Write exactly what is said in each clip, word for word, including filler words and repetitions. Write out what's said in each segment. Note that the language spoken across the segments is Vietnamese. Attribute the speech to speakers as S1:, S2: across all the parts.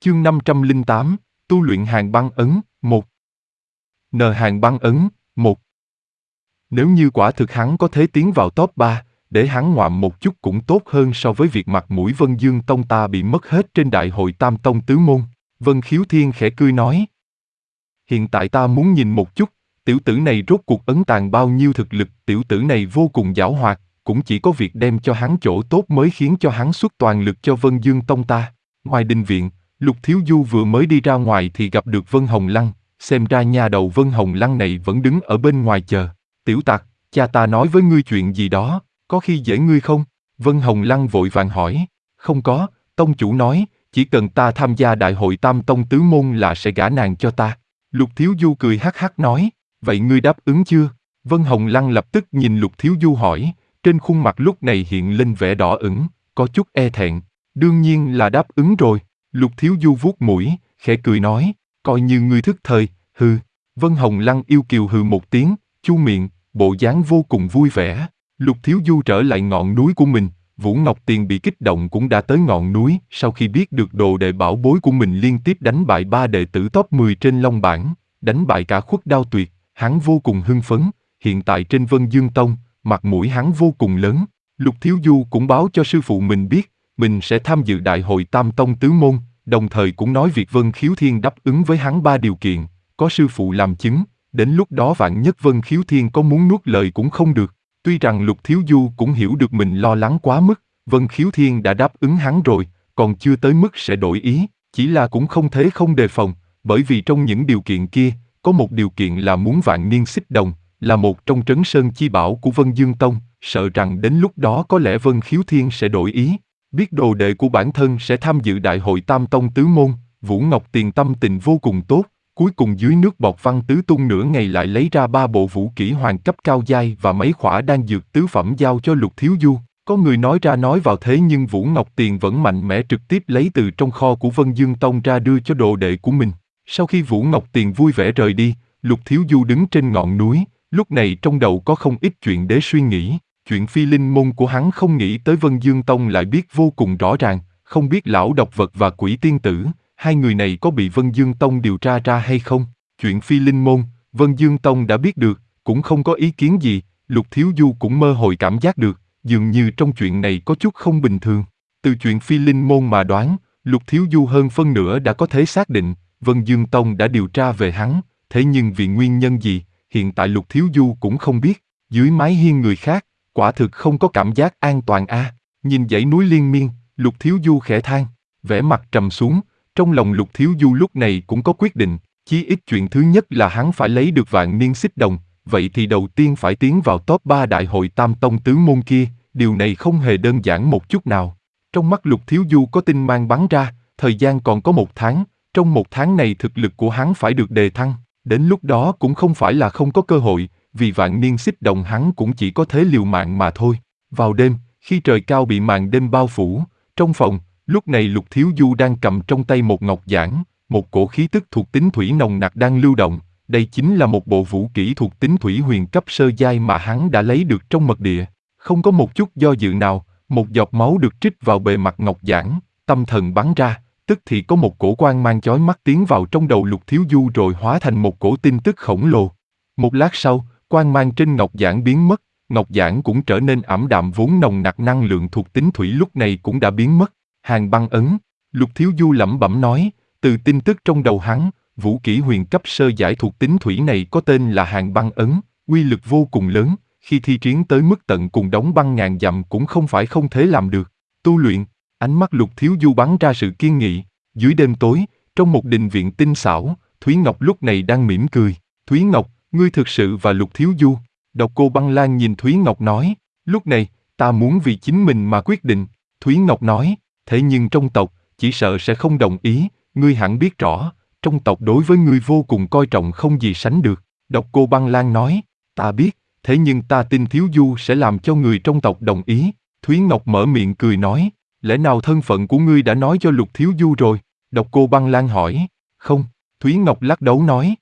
S1: Chương năm trăm lẻ tám, tu luyện hàng băng ấn, một. N hàng băng ấn, một. Nếu như quả thực hắn có thể tiến vào top ba, để hắn ngoạm một chút cũng tốt hơn so với việc mặt mũi Vân Dương Tông ta bị mất hết trên đại hội Tam Tông Tứ Môn. Vân Khiếu Thiên khẽ cười nói. Hiện tại ta muốn nhìn một chút, tiểu tử này rốt cuộc ấn tàng bao nhiêu thực lực, tiểu tử này vô cùng giảo hoạt, cũng chỉ có việc đem cho hắn chỗ tốt mới khiến cho hắn xuất toàn lực cho Vân Dương Tông ta. Ngoài đình viện, Lục Thiếu Du vừa mới đi ra ngoài thì gặp được Vân Hồng Lăng, xem ra nhà đầu Vân Hồng Lăng này vẫn đứng ở bên ngoài chờ. Tiểu tặc, cha ta nói với ngươi chuyện gì đó, có khi dễ ngươi không? Vân Hồng Lăng vội vàng hỏi. Không có, tông chủ nói, chỉ cần ta tham gia đại hội Tam Tông Tứ Môn là sẽ gả nàng cho ta. Lục Thiếu Du cười hắc hắc nói, vậy ngươi đáp ứng chưa? Vân Hồng Lăng lập tức nhìn Lục Thiếu Du hỏi, trên khuôn mặt lúc này hiện lên vẻ đỏ ửng, có chút e thẹn. Đương nhiên là đáp ứng rồi. Lục Thiếu Du vuốt mũi, khẽ cười nói, coi như ngươi thức thời, hừ. Vân Hồng Lăng yêu kiều hừ một tiếng, chu miệng, bộ dáng vô cùng vui vẻ. Lục Thiếu Du trở lại ngọn núi của mình, Vũ Ngọc Tiền bị kích động cũng đã tới ngọn núi. Sau khi biết được đồ đệ bảo bối của mình liên tiếp đánh bại ba đệ tử top mười trên Long bảng, đánh bại cả Khuất Đao Tuyệt, hắn vô cùng hưng phấn. Hiện tại trên Vân Dương Tông, mặt mũi hắn vô cùng lớn. Lục Thiếu Du cũng báo cho sư phụ mình biết, mình sẽ tham dự đại hội Tam Tông Tứ Môn, đồng thời cũng nói việc Vân Khiếu Thiên đáp ứng với hắn ba điều kiện, có sư phụ làm chứng, đến lúc đó vạn nhất Vân Khiếu Thiên có muốn nuốt lời cũng không được. Tuy rằng Lục Thiếu Du cũng hiểu được mình lo lắng quá mức, Vân Khiếu Thiên đã đáp ứng hắn rồi, còn chưa tới mức sẽ đổi ý, chỉ là cũng không thể không đề phòng, bởi vì trong những điều kiện kia, có một điều kiện là muốn Vạn Niên Xích Đồng, là một trong trấn sơn chi bảo của Vân Dương Tông, sợ rằng đến lúc đó có lẽ Vân Khiếu Thiên sẽ đổi ý. Biết đồ đệ của bản thân sẽ tham dự đại hội Tam Tông Tứ Môn, Vũ Ngọc Tiền tâm tình vô cùng tốt, cuối cùng dưới nước bọt Văn Tứ Tung nửa ngày lại lấy ra ba bộ vũ kỹ hoàng cấp cao giai và mấy khỏa đan dược tứ phẩm giao cho Lục Thiếu Du. Có người nói ra nói vào thế nhưng Vũ Ngọc Tiền vẫn mạnh mẽ trực tiếp lấy từ trong kho của Vân Dương Tông ra đưa cho đồ đệ của mình. Sau khi Vũ Ngọc Tiền vui vẻ rời đi, Lục Thiếu Du đứng trên ngọn núi, lúc này trong đầu có không ít chuyện để suy nghĩ. Chuyện phi linh môn của hắn không nghĩ tới Vân Dương Tông lại biết vô cùng rõ ràng, không biết lão độc vật và quỷ tiên tử, hai người này có bị Vân Dương Tông điều tra ra hay không. Chuyện phi linh môn, Vân Dương Tông đã biết được, cũng không có ý kiến gì. Lục Thiếu Du cũng mơ hồ cảm giác được, dường như trong chuyện này có chút không bình thường. Từ chuyện phi linh môn mà đoán, Lục Thiếu Du hơn phân nửa đã có thể xác định, Vân Dương Tông đã điều tra về hắn, thế nhưng vì nguyên nhân gì, hiện tại Lục Thiếu Du cũng không biết. Dưới mái hiên người khác, quả thực không có cảm giác an toàn a. À. Nhìn dãy núi liên miên, Lục Thiếu Du khẽ than, vẻ mặt trầm xuống, trong lòng Lục Thiếu Du lúc này cũng có quyết định, chí ít chuyện thứ nhất là hắn phải lấy được Vạn Niên Xích Đồng, vậy thì đầu tiên phải tiến vào top ba đại hội Tam Tông Tứ Môn kia, điều này không hề đơn giản một chút nào. Trong mắt Lục Thiếu Du có tinh mang bắn ra, thời gian còn có một tháng, trong một tháng này thực lực của hắn phải được đề thăng, đến lúc đó cũng không phải là không có cơ hội, vì Vạn Niên Xích Đồng hắn cũng chỉ có thế liều mạng mà thôi. Vào đêm, khi trời cao bị màn đêm bao phủ, trong phòng, lúc này Lục Thiếu Du đang cầm trong tay một ngọc giản, một cổ khí tức thuộc tính thủy nồng nặc đang lưu động, đây chính là một bộ vũ kỹ thuộc tính thủy huyền cấp sơ giai mà hắn đã lấy được trong mật địa. Không có một chút do dự nào, một giọt máu được trích vào bề mặt ngọc giản, tâm thần bắn ra, tức thì có một cổ quang mang chói mắt tiến vào trong đầu Lục Thiếu Du rồi hóa thành một cổ tin tức khổng lồ. Một lát sau, quang mang trên ngọc giản biến mất, ngọc giản cũng trở nên ảm đạm vốn nồng nặc năng lượng thuộc tính thủy lúc này cũng đã biến mất. Hàng băng ấn, Lục Thiếu Du lẩm bẩm nói, từ tin tức trong đầu hắn, vũ kỹ huyền cấp sơ giải thuộc tính thủy này có tên là hàng băng ấn, uy lực vô cùng lớn, khi thi triển tới mức tận cùng đóng băng ngàn dặm cũng không phải không thể làm được. Tu luyện, ánh mắt Lục Thiếu Du bắn ra sự kiên nghị. Dưới đêm tối, trong một đình viện tinh xảo, Thúy Ngọc lúc này đang mỉm cười. Thúy Ngọc, ngươi thực sự và Lục Thiếu Du. Độc Cô Băng Lan nhìn Thúy Ngọc nói, lúc này, ta muốn vì chính mình mà quyết định. Thúy Ngọc nói, thế nhưng trong tộc, chỉ sợ sẽ không đồng ý, ngươi hẳn biết rõ, trong tộc đối với ngươi vô cùng coi trọng không gì sánh được. Độc Cô Băng Lan nói, ta biết, thế nhưng ta tin Thiếu Du sẽ làm cho người trong tộc đồng ý. Thúy Ngọc mở miệng cười nói, lẽ nào thân phận của ngươi đã nói cho Lục Thiếu Du rồi? Độc Cô Băng Lan hỏi, không, Thúy Ngọc lắc đầu nói.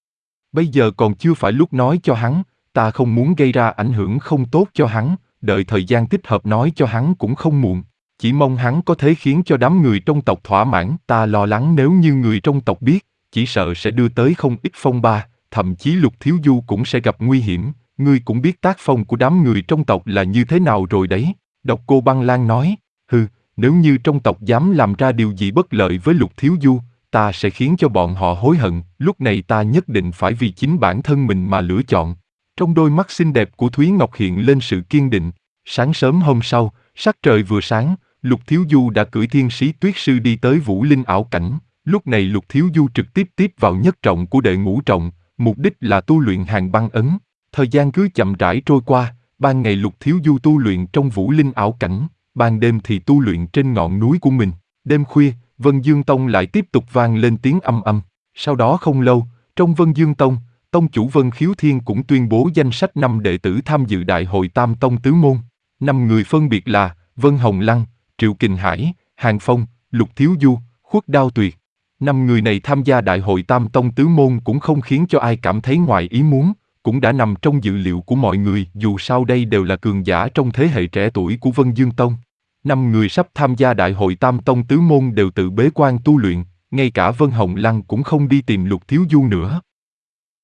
S1: Bây giờ còn chưa phải lúc nói cho hắn, ta không muốn gây ra ảnh hưởng không tốt cho hắn, đợi thời gian thích hợp nói cho hắn cũng không muộn. chỉ mong hắn có thể khiến cho đám người trong tộc thỏa mãn. Ta lo lắng nếu như người trong tộc biết, chỉ sợ sẽ đưa tới không ít phong ba, thậm chí Lục Thiếu Du cũng sẽ gặp nguy hiểm. Ngươi cũng biết tác phong của đám người trong tộc là như thế nào rồi đấy. Độc Cô Băng Lan nói, hừ, nếu như trong tộc dám làm ra điều gì bất lợi với Lục Thiếu Du, ta sẽ khiến cho bọn họ hối hận. Lúc này ta nhất định phải vì chính bản thân mình mà lựa chọn. Trong đôi mắt xinh đẹp của Thúy Ngọc hiện lên sự kiên định. Sáng sớm hôm sau, sắc trời vừa sáng, Lục Thiếu Du đã cưỡi Thiên Sĩ Tuyết Sư đi tới Vũ Linh ảo cảnh. Lúc này Lục Thiếu Du trực tiếp tiếp vào nhất trọng của đệ ngũ trọng, mục đích là tu luyện Hàn Băng Ấn. Thời gian cứ chậm rãi trôi qua, ban ngày Lục Thiếu Du tu luyện trong Vũ Linh ảo cảnh, ban đêm thì tu luyện trên ngọn núi của mình. Đêm khuya, Vân Dương Tông lại tiếp tục vang lên tiếng âm âm. Sau đó không lâu, trong Vân Dương Tông, Tông chủ Vân Khiếu Thiên cũng tuyên bố danh sách năm đệ tử tham dự đại hội Tam Tông Tứ Môn. Năm người phân biệt là Vân Hồng Lăng, Triệu Kình Hải, Hàn Phong, Lục Thiếu Du, Khuất Đao Tuyệt. Năm người này tham gia đại hội Tam Tông Tứ Môn cũng không khiến cho ai cảm thấy ngoài ý muốn, cũng đã nằm trong dự liệu của mọi người, dù sao đây đều là cường giả trong thế hệ trẻ tuổi của Vân Dương Tông. Năm người sắp tham gia đại hội Tam Tông Tứ Môn đều tự bế quan tu luyện, ngay cả Vân Hồng Lăng cũng không đi tìm Lục Thiếu Du nữa.